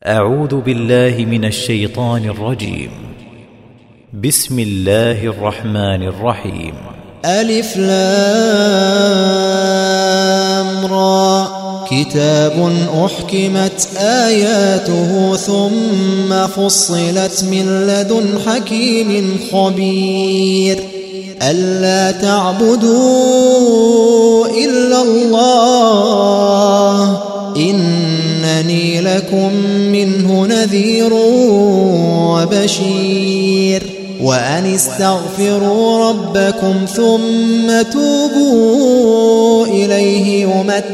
أعوذ بالله من الشيطان الرجيم. بسم الله الرحمن الرحيم. ألف لام را كتاب أحكمت آياته ثم فصلت من لدن حكيم خبير ألا تعبدوا إلا الله إنني لكم منه نذير وبشير وأن استغفروا ربكم ثم توبوا إليه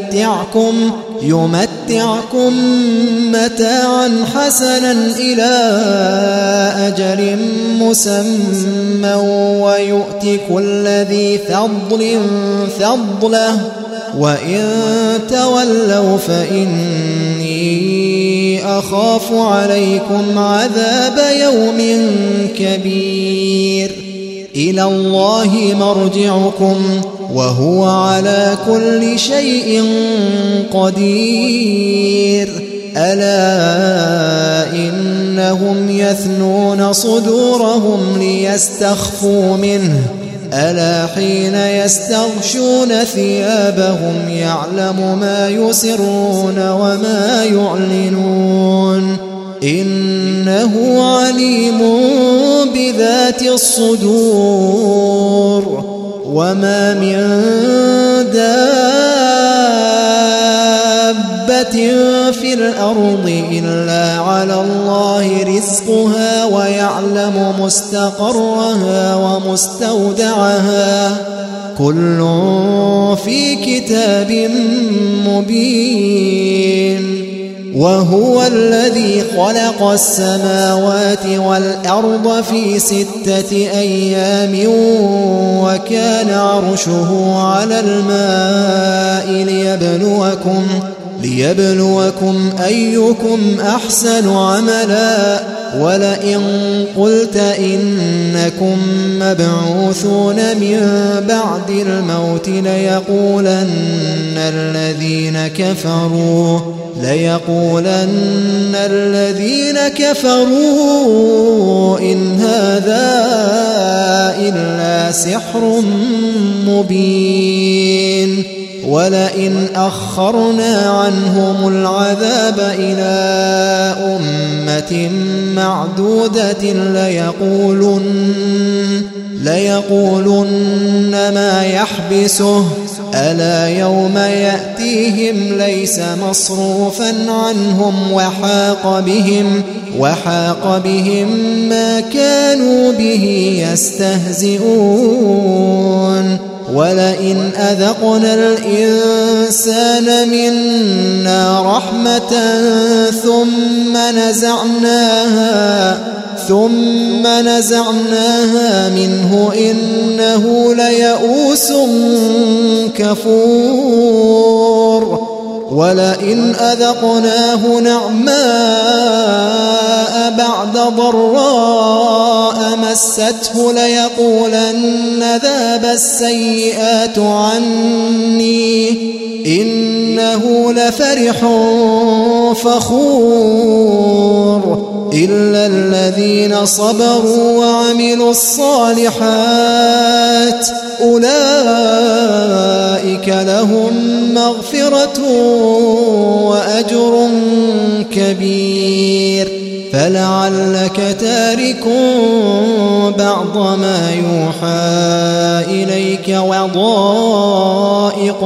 يمتعكم متاعا حسنا إلى أجل مسمى ويؤت كل ذي فضل فضله وإن تولوا فإني أخاف عليكم عذاب يوم كبير إلى الله مرجعكم وهو على كل شيء قدير ألا إنهم يثنون صدورهم ليستخفوا منه ألا حين يستغشون ثيابهم يعلم ما يسرون وما يعلنون إنه عليم بذات الصدور وما من دابة في الأرض إلا على الله رزقها ويعلم مستقرها ومستودعها كل في كتاب مبين وهو الذي خلق السماوات والأرض في 6 أيام وكان عرشه على الماء ليبلوكم أيكم أحسن عملا ولئن قلت إنكم مبعوثون من بعد الموت ليقولن الذين كفروا إن هذا إلا سحر مبين ولئن أخرنا عنهم العذاب إلى أمة معدودة ليقولن ما يحبسه ألا يوم يأتيهم ليس مصروفا عنهم وحاق بهم ما كانوا به يستهزئون ولئن أذقنا الإنسان منا رحمة ثم نزعناها منه إنه ليئوس كفور ولئن أذقناه نعماء بعد ضراء مسته ليقولن ذهب السيئات عني إنه لفرح فخور إلا الذين صبروا وعملوا الصالحات أولئك لهم مغفرة وأجر كبير فلعلك تارك بعض ما يوحى إليك وضائق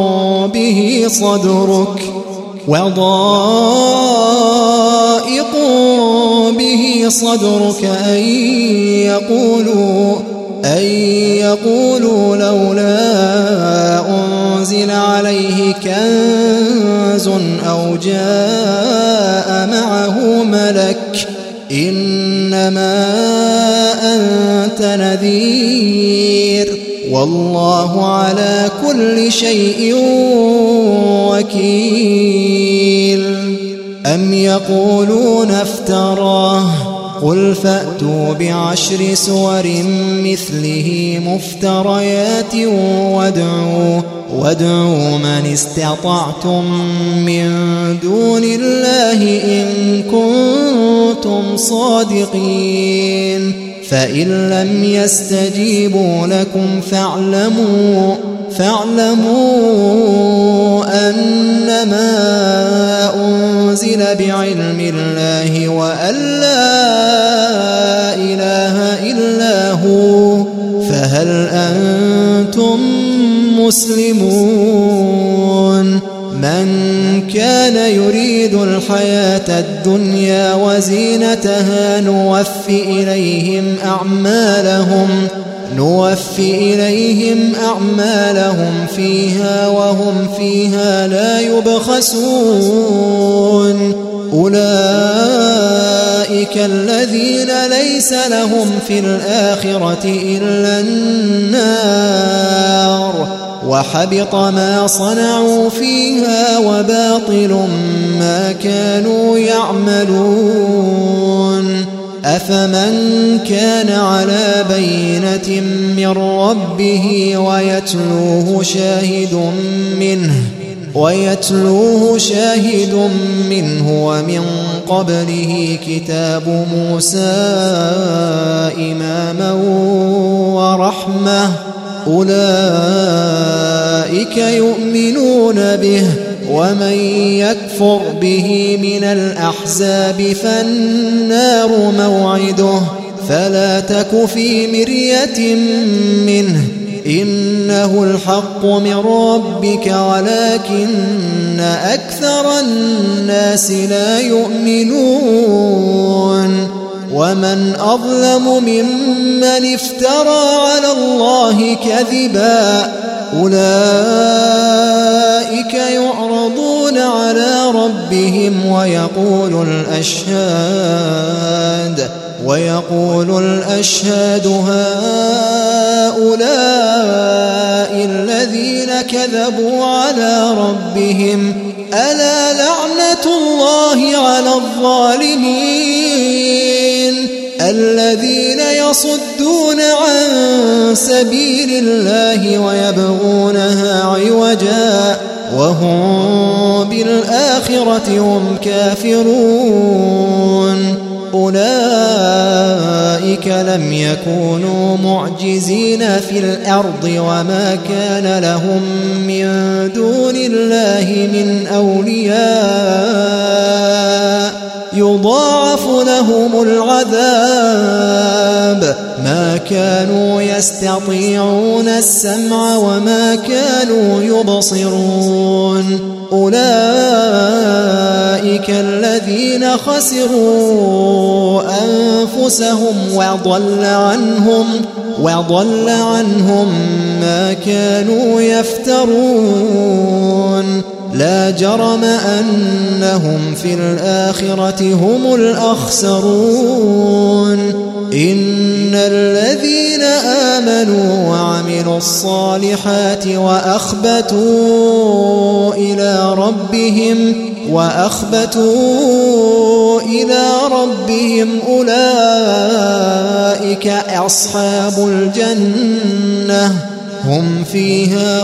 به صدرك أن يقولوا لولا أنزل عليه كنز أو جاء معه ملك إنما أنت نذير والله على كل شيء وكيل أم يقولون افتراه قل فأتوا ب10 سور مثله مفتريات وادعوا من استطعتم من دون الله إن كنتم كنتم صادقين فإن لم يستجيبوا لكم فاعلموا أنما أنزل بعلم الله وأن لا إله إلا هو فهل أنتم مسلمون من كان يريد الحياة الدنيا وزينتها نوفي إليهم أعمالهم فيها وهم فيها لا يبخسون أولئك الذين ليس لهم في الآخرة إلا النار وحبط ما صنعوا فيها وباطل ما كانوا يعملون أفمن كان على بينة من ربه ويتلوه شاهد منه ومن قبله كتاب موسى إماما ورحمة أولئك يؤمنون به ومن يكفر به من الأحزاب فالنار موعده فلا تك في مرية منه إنه الحق من ربك ولكن أكثر الناس لا يؤمنون ومن أظلم ممن افترى على الله كذبا أولئك يعرضون على ربهم ويقول الأشهاد هؤلاء الذين كذبوا على ربهم ألا لعنة الله على الظالمين الذين يصدون عن سبيل الله ويبغونها عوجا وهم بالآخرة هم كافرون أولئك لم يكونوا معجزين في الأرض وما كان لهم من دون الله من أولياء يضاعف لهم العذاب ما كانوا يستطيعون السمع وما كانوا يبصرون أولئك الذين خسروا أنفسهم وضل عنهم ما كانوا يفترون لا جرم أنهم في الآخرة هم الأخسرون إن الذين آمنوا وعملوا الصالحات وأخبتوا إلى ربهم أولئك أصحاب الجنة هم فيها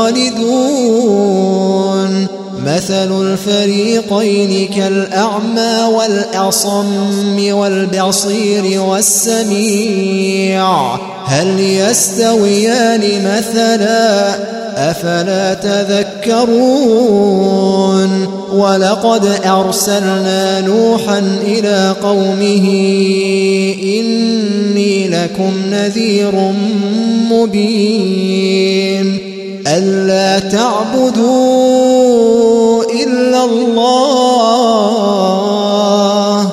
خالدون مثل الفريقين كالأعمى والأصم والبصير والسميع هل يستويان مثلا أفلا تذكرون ولقد أرسلنا نوحا إلى قومه إني لكم نذير مبين ألا تعبدوا إلا الله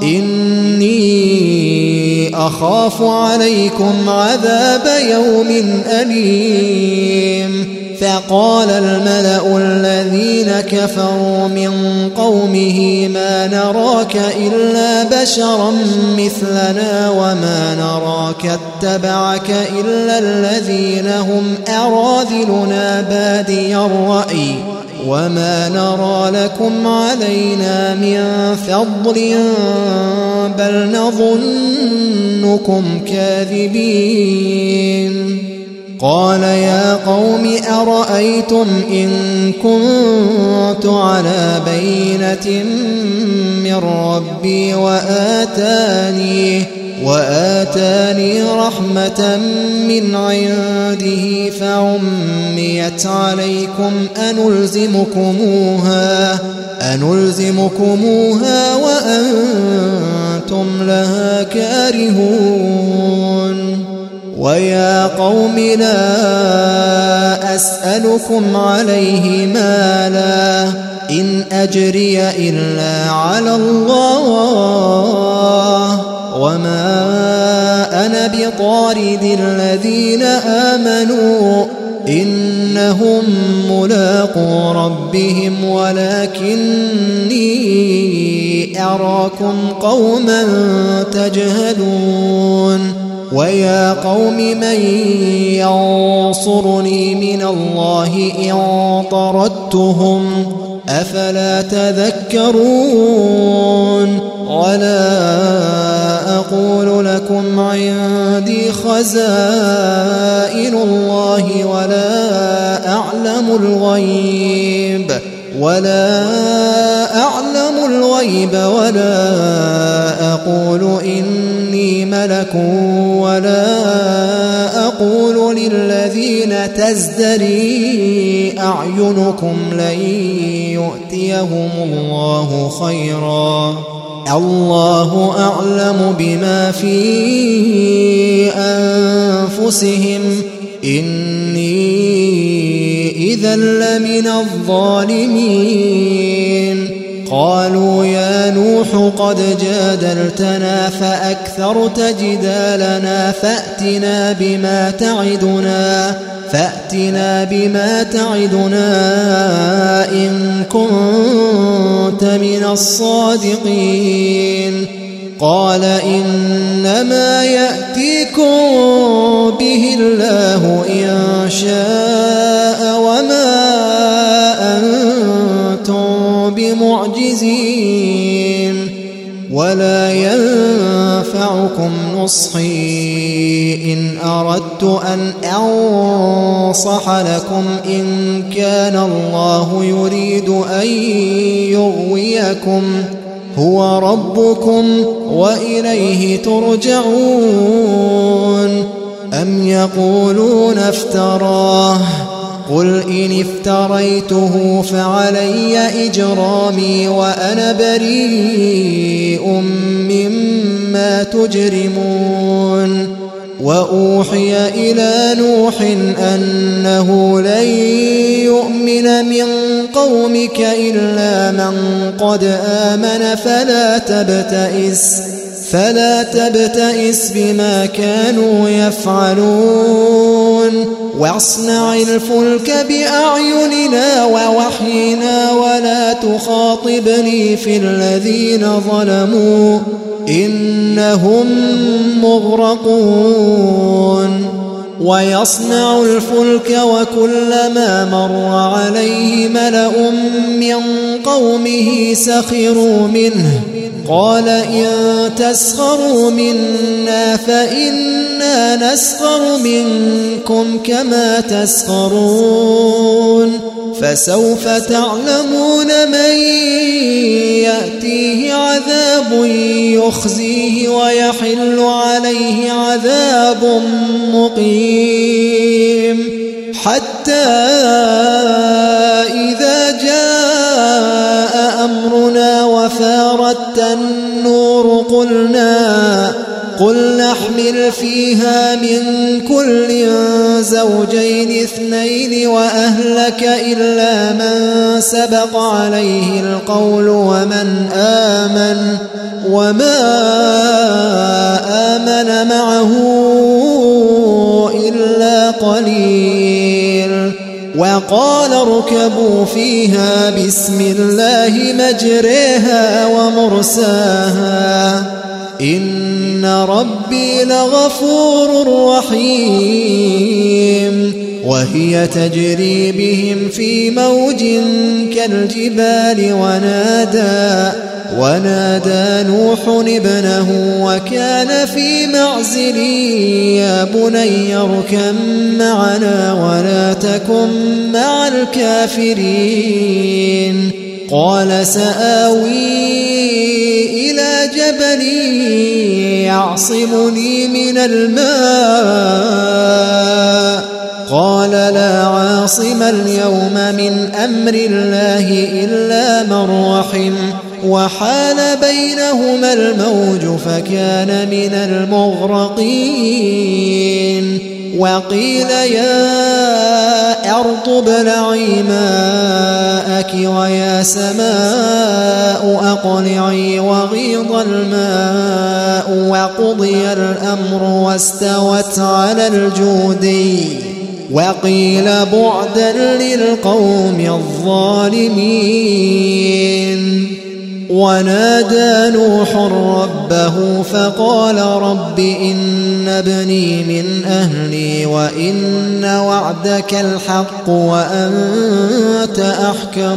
إني أخاف عليكم عذاب يوم أليم فقال الملأ الذين كفروا من قومه ما نراك إلا بشرا مثلنا وما نراك اتبعك إلا الذين هم أراذلنا بادي الرأي وما نرى لكم علينا من فضل بل نظنكم كاذبين قال يا قوم أرأيتم إن كنت على بينة من ربي وآتاني رحمة من عنده فعميت عليكم أنلزمكموها وأنتم لها كارهون ويا قوم لا أسألكم عليه مالا إن أجري إلا على الله وما أنا بطارد الذين آمنوا إنهم ملاقو ربهم ولكني أراكم قوما تجهلون ويا قوم من ينصرني من الله إن طردتهم أفلا تذكرون ولا أقول لكم عندي خزائن الله ولا أعلم الغيب ولا أقول إني ملك ولا أقول للذين تزدري أعينكم لن يؤتيهم الله خيرا الله أعلم بما في أنفسهم إني إذا لمن الظالمين قالوا يا نوح قد جادلتنا فأكثرت جدالنا فأتنا بما تعدنا إن كنت من الصادقين قال إنما يأتيكم به الله إن شاء وما أنتم بمعجزين ولا ينفعكم نصحي إن أردت أن أنصح لكم إن كان الله يريد أن يغويكم هو ربكم وإليه ترجعون أم يقولون افتراه قل إن افتريته فعلي إجرامي وأنا بريء مما تجرمون وأوحي إلى نوح أنه لن يؤمن من قومك إلا من قد آمن فلا تبتئس بما كانوا يفعلون واصنع الفلك بأعيننا ووحينا ولا تخاطبني في الذين ظلموا إنهم مغرقون ويصنع الفلك وكلما مر عليه ملأ من قومه سخروا منه قال إن تسخروا منا فإنا نسخر منكم كما تسخرون فسوف تعلمون من يأتيه عذاب يخزيه ويحل عليه عذاب مقيم حتى إذا جاء أمرنا وفارت النور قل نحمل فيها من كل زوجين اثنين وأهلك إلا من سبق عليه القول وما آمن معه إلا قليل وقال اركبوا فيها بسم الله مجريها ومرساها إن ربي لغفور رحيم وهي تجري بهم في موج كالجبال ونادى نوح ابنه وكان في معزل يا بني اركب معنا ولا تكن مع الكافرين قال سآوي إلى جبل يعصمني من الماء قال لا عاصم اليوم من أمر الله إلا من رحم وحال بينهما الموج فكان من المغرقين وقيل يا أرض ابلعي ماءك ويا سماء أقلعي وغيض الماء وقضي الأمر واستوت على الجودي وقيل بعدا للقوم الظالمين ونادى نوح ربه فقال رب إن ابني من أهلي وإن وعدك الحق وأنت أحكم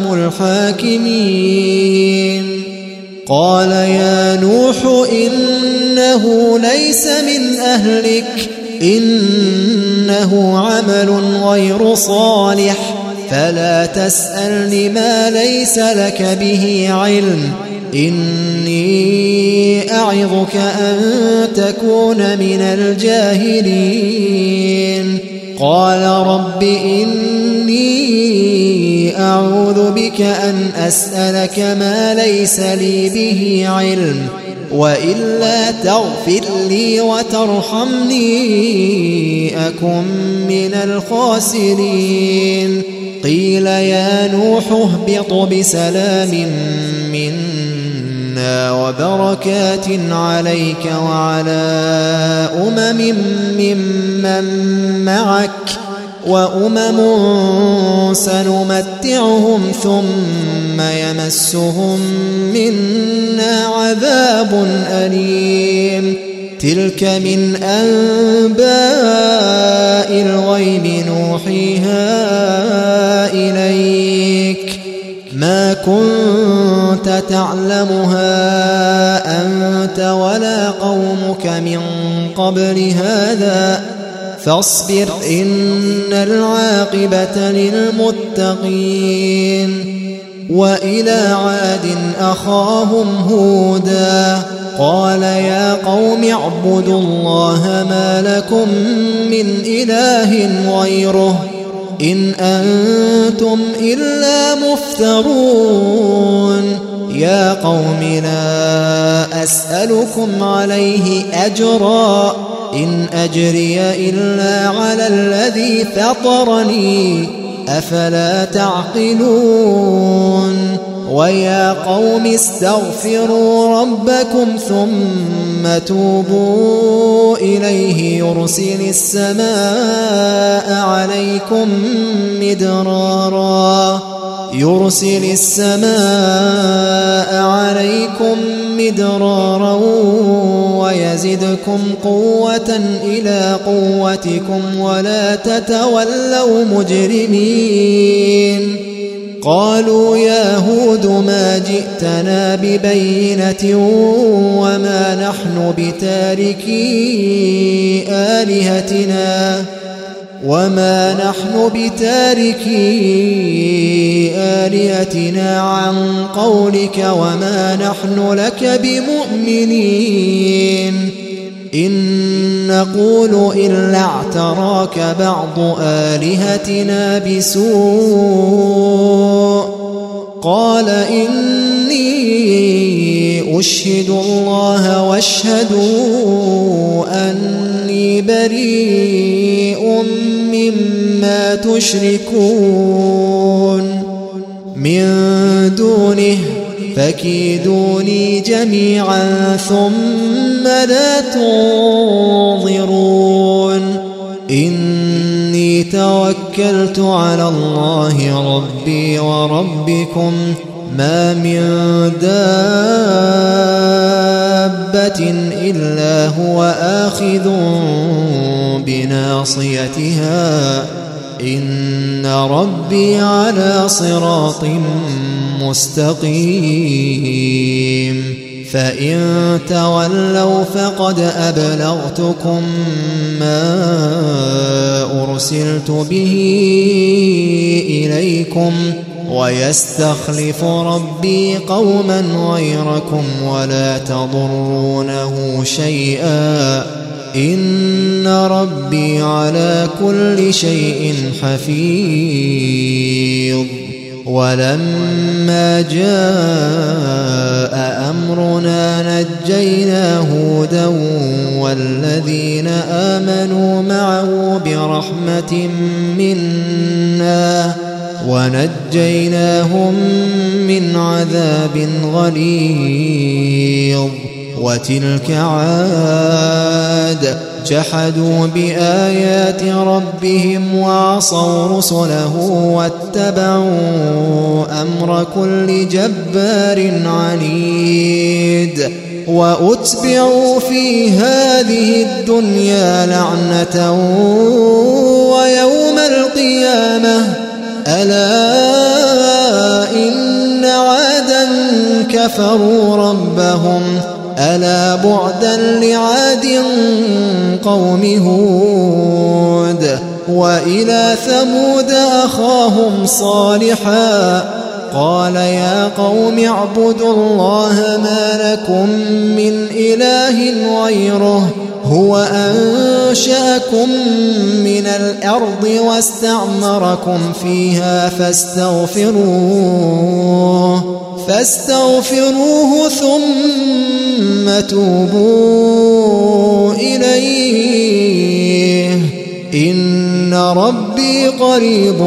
الحاكمين قال يا نوح إنه ليس من أهلك إنه عمل غير صالح فلا تسألني ما ليس لك به علم إني أعظك أن تكون من الجاهلين قال رب إني أعوذ بك أن أسألك ما ليس لي به علم وإلا تغفر لي وترحمني أكن من الخاسرين قيل يا نوح اهبط بسلام منا وبركات عليك وعلى ممن معك وأمم سنمتعهم ثم يمسهم منا عذاب أليم تلك من أنباء الغيب نوحيها إليك ما كنت تعلمها أنت ولا قومك من قبل هذا فاصبر إن العاقبة للمتقين وإلى عاد أخاهم هودا قال يا قوم اعبدوا الله ما لكم من إله غيره إن أنتم إلا مفترون يا قوم لا أسألكم عليه أجرا إن أجري إلا على الذي فطرني أفلا تعقلون ويا قوم استغفروا ربكم ثم توبوا إليه يرسل السماء عليكم مدرارا ويزدكم قوة إلى قوتكم ولا تتولوا مجرمين قالوا يا هود ما جئتنا ببينة وما نحن بتاركي آلهتنا عن قولك وما نحن لك بمؤمنين إن نقول إلا اعتراك بعض آلهتنا بسوء قال إني أشهد الله واشهدوا أني بريء مما تشركون من دونه فكيدوني جميعا ثم لا تنظرون إني توكلت على الله ربي وربكم ما من دابة إلا هو آخذ بناصيتها إن ربي على صراط مستقيم فإن تولوا فقد أبلغتكم ما أرسلت به إليكم ويستخلف ربي قوما غيركم ولا تضرونه شيئا إن ربي على كل شيء حفيظ. ولما جاء أمرنا نجينا هودا والذين آمنوا معه برحمة منا ونجيناهم من عذاب غليظ. وتلك جحدوا بآيات ربهم وعصوا رسله واتبعوا أمر كل جبار عنيد. وأتبعوا في هذه الدنيا لعنة ويوم القيامة ألا إن عادا كفروا ربهم ألا بعدا لعاد قوم هود. وإلى ثمود أخاهم صالحا قال يا قوم اعبدوا الله ما لكم من إله غيره هو أنشأكم من الأرض واستعمركم فيها فاستغفروه ثم توبوا إليه إن ربي قريب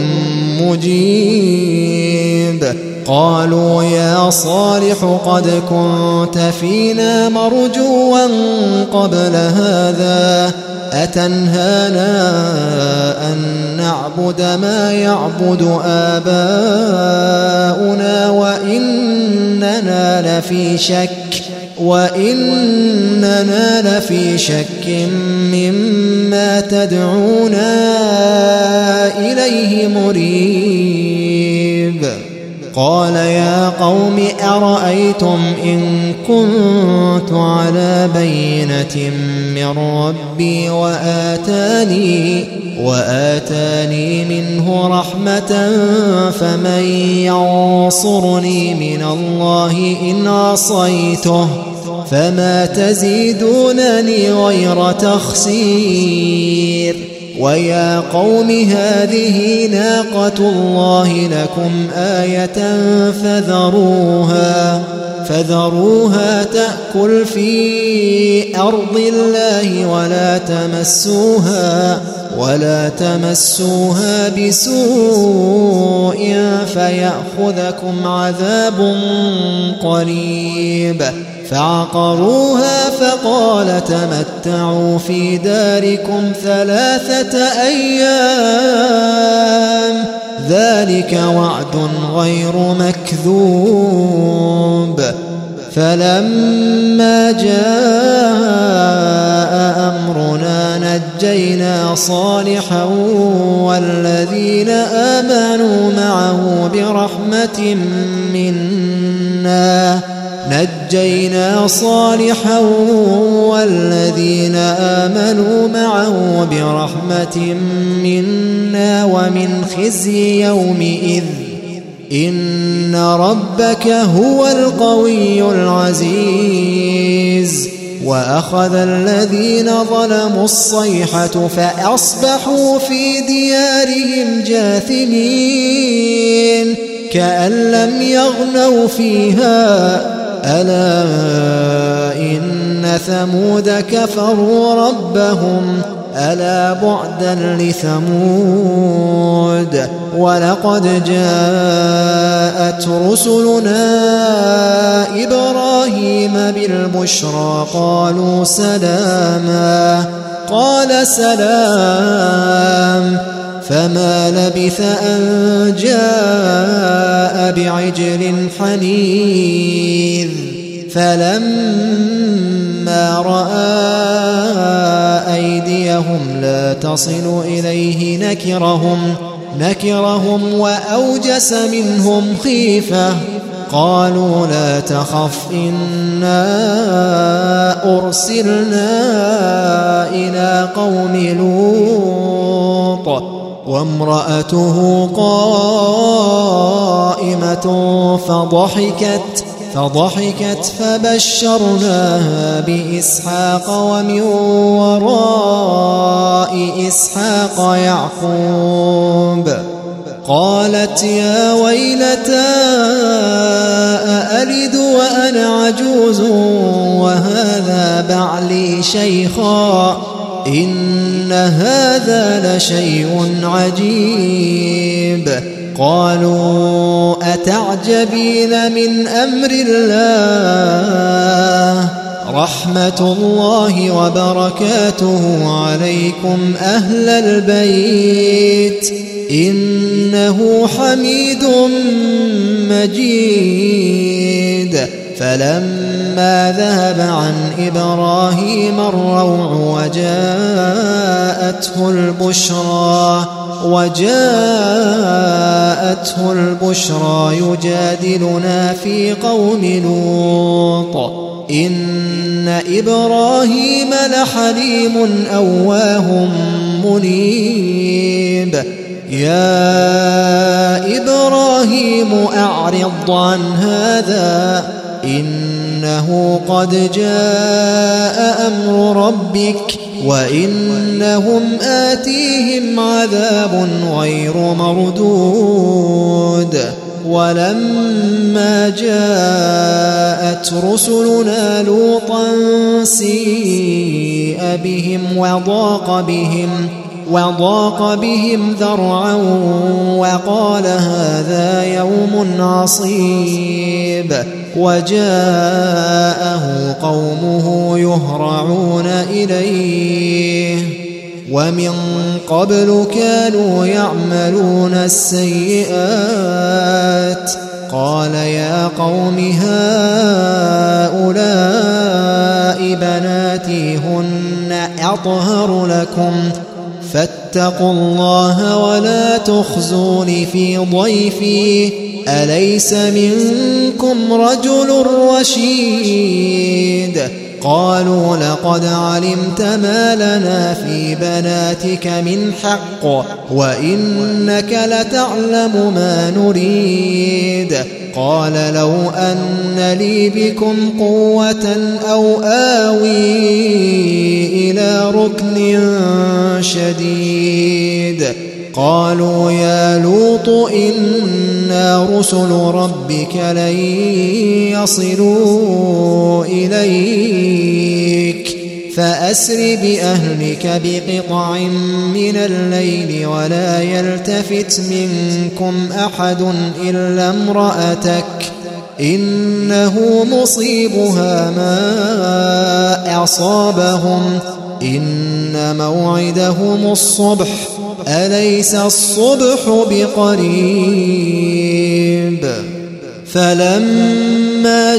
مجيب. قالوا يا صالح قد كنت فينا مرجوا قبل هذا أتنهانا أن نعبد ما يعبد آباؤنا وإننا لفي شك مما تدعونا إليه مريب. قال يا قوم أرأيتم إن كنت على بينة من ربي وآتاني منه رحمة فمن ينصرني من الله إن عصيته فما تزيدونني غير تخسير. ويا قوم هذه ناقة الله لكم آية فذروها تأكل في أرض الله ولا تمسوها بسوء فيأخذكم عذاب قريب. فعقروها فقال تمتعوا في داركم 3 أيام ذلك وعد غير مكذوب. فلما جاء أمرنا نجينا صالحا والذين آمنوا معه برحمة منا ومن خزي يومئذ إن ربك هو القوي العزيز. وأخذ الذين ظلموا الصيحة فأصبحوا في ديارهم جاثمين كأن لم يغنوا فيها ألا إن ثمود كفروا ربهم ألا بعدا لثمود. ولقد جاءت رسلنا إبراهيم بالبشرى قالوا سلاما قال سلام فما لبث أن جاء بعجل حنيذ. فلما رأى أيديهم لا تصل إليه نكرهم وأوجس منهم خيفة قالوا لا تخف إنا أرسلنا إلى قوم لوط وامرأته قائمة فضحكت فبشرناها بإسحاق ومن وراء إسحاق يعقوب قالت يا ويلتى أألد وأنا عجوز وهذا بعلي شيخا إن هذا لشيء عجيب قالوا أتعجبين من أمر الله رحمة الله وبركاته عليكم أهل البيت إنه حميد مجيد فلما ذهب عن إبراهيم الروع وجاءته البشرى يجادلنا في قوم لوط إن إبراهيم لحليم أواه منيب يا إبراهيم أعرض عن هذا إنه قد جاء أمر ربك وإنهم آتيهم عذاب غير مردود ولما جاءت رسلنا لوطا سيء بهم وضاق بهم ذرعا وقال هذا يوم عصيب وجاءه قومه يهرعون إليه ومن قبل كانوا يعملون السيئات قال يا قوم هؤلاء بناتي هن أطهر لكم فاتقوا الله ولا تخزون في ضيفي أليس منكم رجل رشيد قالوا لقد علمت ما لنا في بناتك من حق وإنك لتعلم ما نريد قال لو أن لي بكم قوة أو آوي إلى ركن شديد قالوا يا لوط إنا رسل ربك لن يصلوا إليك فأسر بأهلك بقطع من الليل ولا يلتفت منكم أحد إلا امرأتك إنه مصيبها ما أصابهم إن موعدهم الصبح أليس الصبح بقريب فلما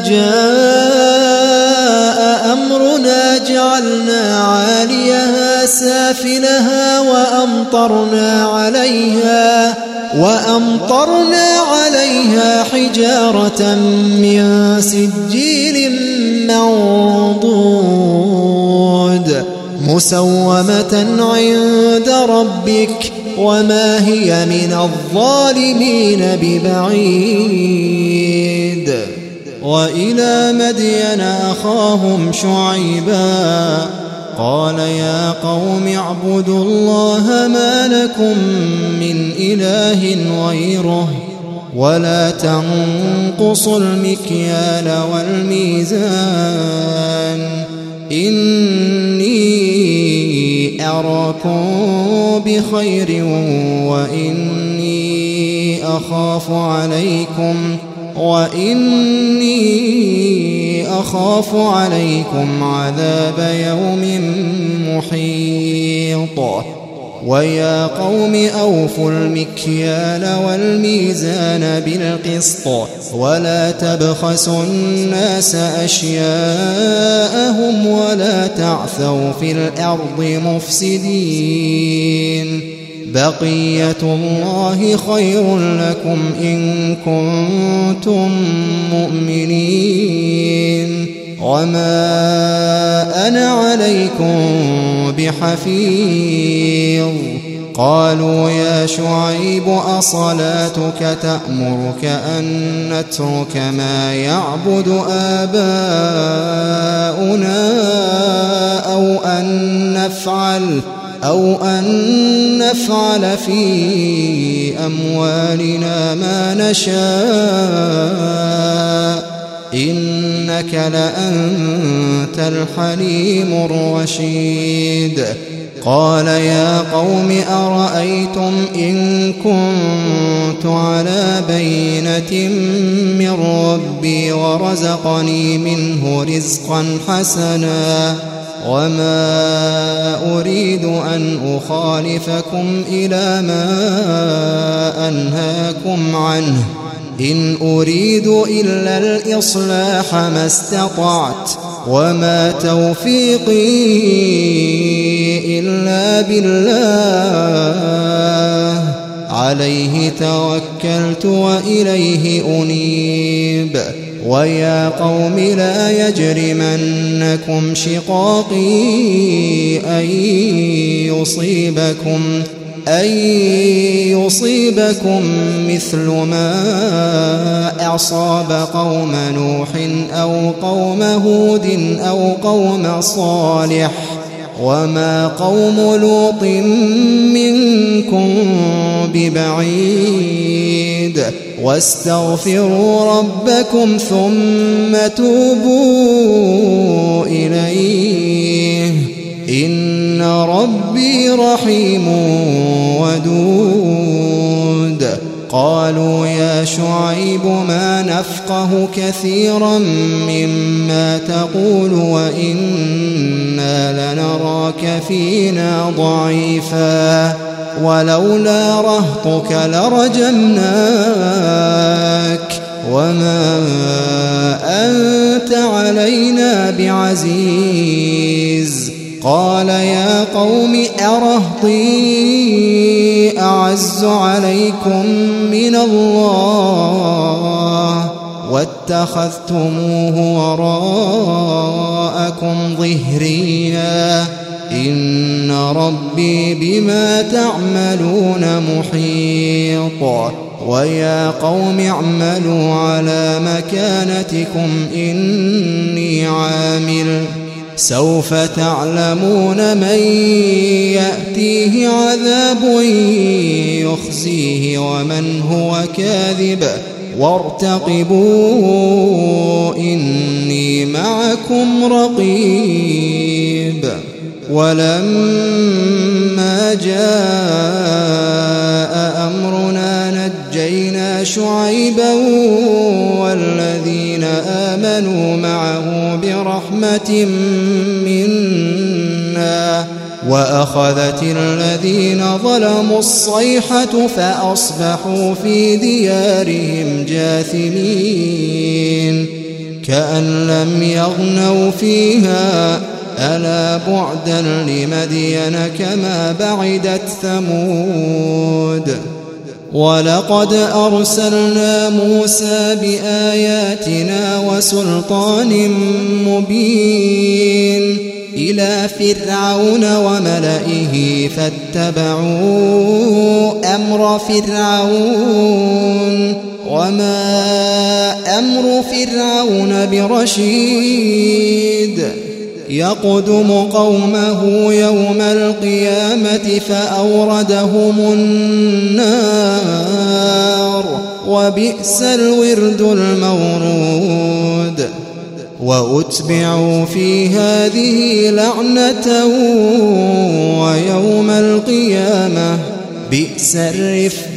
جاء أمرنا جعلنا عاليها سافلها وأمطرنا عليها حجارة من سجيل منضود مسومة عند ربك وما هي من الظالمين ببعيد وإلى مدين أخاهم شعيبا قال يا قوم اعبدوا الله ما لكم من إله غيره ولا تنقصوا المكيال والميزان إني أراكم بخير وإني أخاف عليكم عذاب يوم محيط ويا قوم أوفوا المكيال والميزان بالقسط ولا تبخسوا الناس أشياءهم ولا تعثوا في الأرض مفسدين بقية الله خير لكم إن كنتم مؤمنين وما أنا عليكم بحفيظ قالوا يا شعيب أصلاتك تأمرك أن نترك ما يعبد آباؤنا أو أن نفعل في أموالنا ما نشاء إنك لأنت الحليم الرشيد قال يا قوم أرأيتم إن كنت على بينة من ربي ورزقني منه رزقا حسنا وما أريد أن أخالفكم إلى ما أنهاكم عنه إن أريد إلا الإصلاح ما استطعت وما توفيقي إلا بالله عليه توكلت وإليه أنيب ويا قوم لا يجرمنكم شقاقي أن يصيبكم مثل ما أصاب قوم نوح أو قوم هود أو قوم صالح وما قوم لوط منكم ببعيد واستغفروا ربكم ثم توبوا إليه إن ربي رحيم ودود قالوا يا شعيب ما نفقه كثيرا مما تقول وإنا لنراك فينا ضعيفا ولولا رهطك لرجمناك وما أنت علينا بعزيز قال يا قوم أرهطي أعز عليكم من الله واتخذتموه وراءكم ظهريا إن ربي بما تعملون محيط ويا قوم اعملوا على مكانتكم إني عامل سوف تعلمون من يأتيه عذاب يخزيه ومن هو كاذب وارتقبوا إني معكم رقيب ولما جاء أمرنا نجينا شعيبا والذين آمنوا معه برحمة منا وأخذت الذين ظلموا الصيحة فأصبحوا في ديارهم جاثمين كأن لم يغنوا فيها ألا بعدا لمدين كما بعدت ثمود ولقد أرسلنا موسى بآياتنا وسلطان مبين إلى فرعون وملئه فاتبعوا أمر فرعون وما أمر فرعون برشيد يقدم قومه يوم القيامة فأوردهم النار وبئس الورد المورود وأتبعوا في هذه لعنة ويوم القيامة بئس الرفد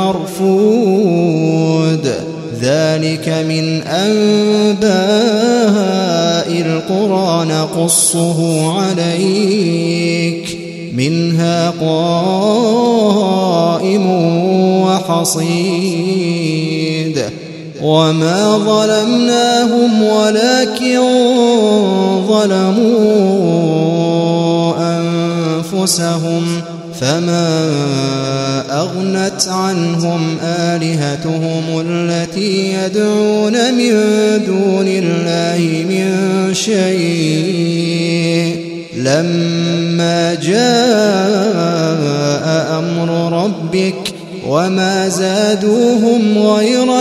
المرفود ذلك من أنباء القرى نقصه عليك منها قائم وحصيد وما ظلمناهم ولكن ظلموا أنفسهم فما أغنت عنهم آلهتهم التي يدعون من دون الله من شيء لما جاء أمر ربك وما زادوهم غير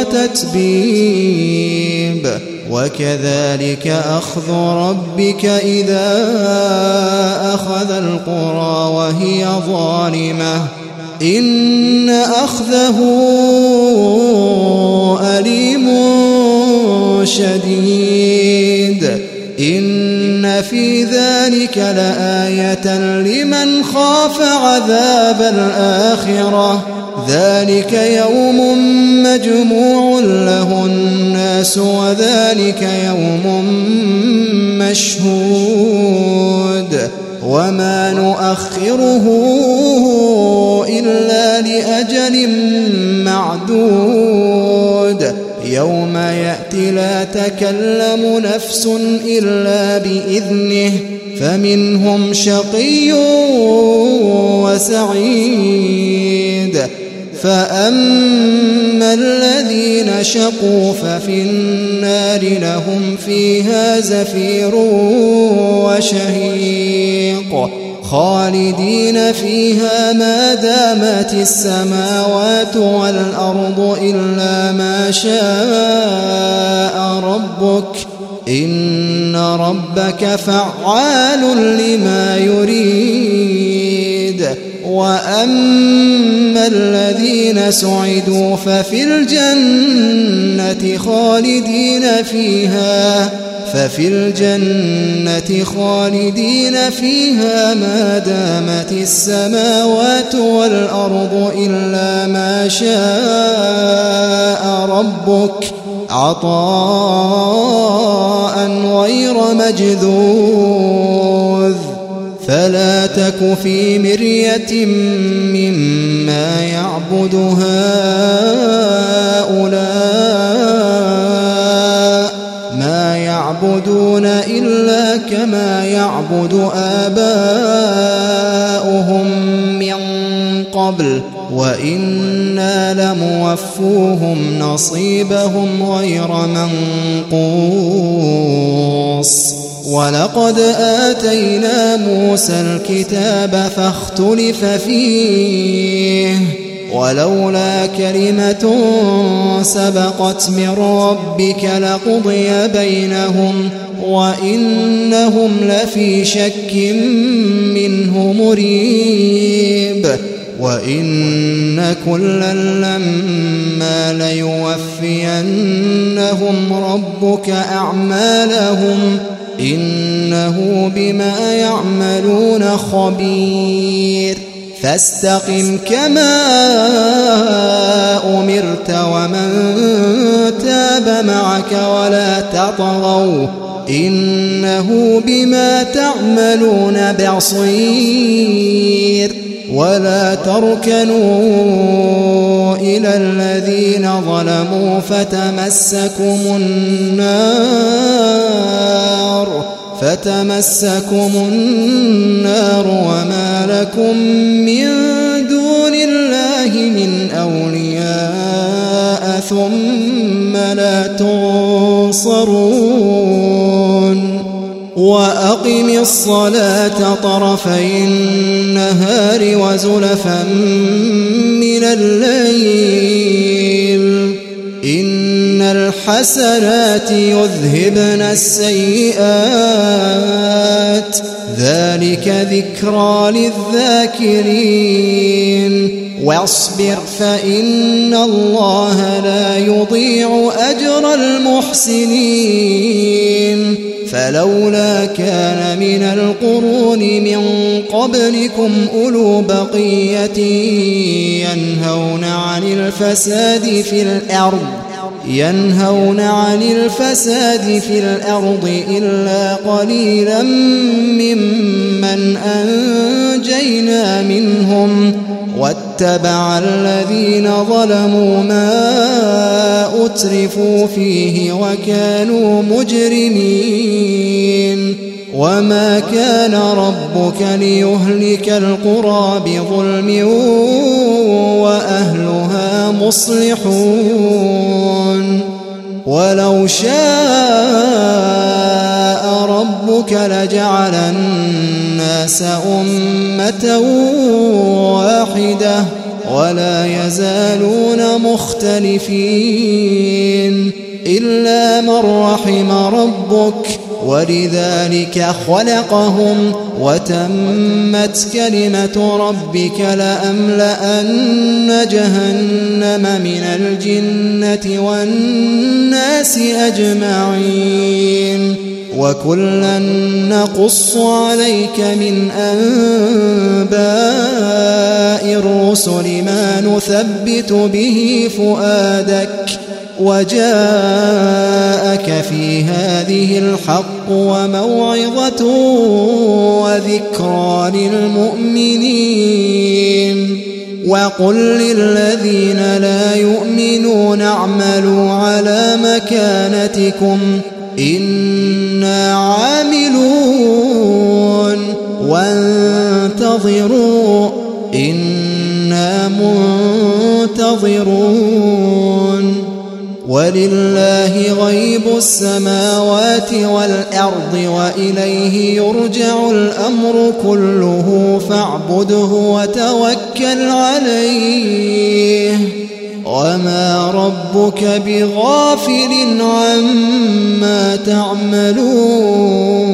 تتبيب وكذلك أخذ ربك إذا أخذ القرى وهي ظالمة إن أخذه أليم شديد إن في ذلك لآية لمن خاف عذاب الآخرة ذلك يوم مجموع له الناس وذلك يوم مشهود وما نؤخره إلا لأجل معدود يوم يأتي لا تكلم نفس إلا بإذنه فمنهم شقي وسعيد فأما الذين شقوا ففي النار لهم فيها زفير وشهيق خالدين فيها ما دامت السماوات والأرض إلا ما شاء ربك إن ربك فعال لما يريد وأما الذين سعدوا ففي الجنة خالدين فيها ما دامت السماوات والأرض إلا ما شاء ربك عطاء غير مجذوذ فلا تك في مرية مما يعبد هؤلاء ما يعبدون إلا كما يعبد آباؤهم من قبل وإنا لموفوهم نصيبهم غير منقوص ولقد آتينا موسى الكتاب فاختلف فيه ولولا كلمة سبقت من ربك لقضي بينهم وإنهم لفي شك منه مريب وإن كلا لما ليوفينهم ربك أعمالهم إنه بما يعملون خبير فاستقم كما أمرت ومن تاب معك ولا تطغوا إنه بما تعملون بصير ولا تركنوا إلى الذين ظلموا فتمسكم النار وما لكم من دون الله من أولياء ثم لا تنصرون وأقم الصلاة طرفي النهار وزلفا من الليل إن الحسنات يذهبن السيئات ذلك ذكرى للذاكرين واصبر فإن الله لا يضيع أجر المحسنين فلولا كان من القرون من قبلكم أولو بقية ينهون عن الفساد في الأرض إلا قليلا ممن أنجينا منهم واتبع الذين ظلموا ما أترفوا فيه وكانوا مجرمين وما كان ربك ليهلك القرى بظلم وأهلها مصلحون ولو شاء ربك لجعل الناس أمة واحدة ولا يزالون مختلفين إلا من رحم ربك ولذلك خلقهم وتمت كلمة ربك لأملأن جهنم من الجنة والناس أجمعين وكلا نقص عليك من أنباء الرسل ما نثبت به فؤادك وجاءك في هذه الحق وموعظة وذكرى للمؤمنين وقل للذين لا يؤمنون اعملوا على مكانتكم إنا عاملون وانتظروا إنا منتظرون ولله غيب السماوات والأرض وإليه يرجع الأمر كله فاعبده وتوكل عليه وما ربك بغافل عما تعملون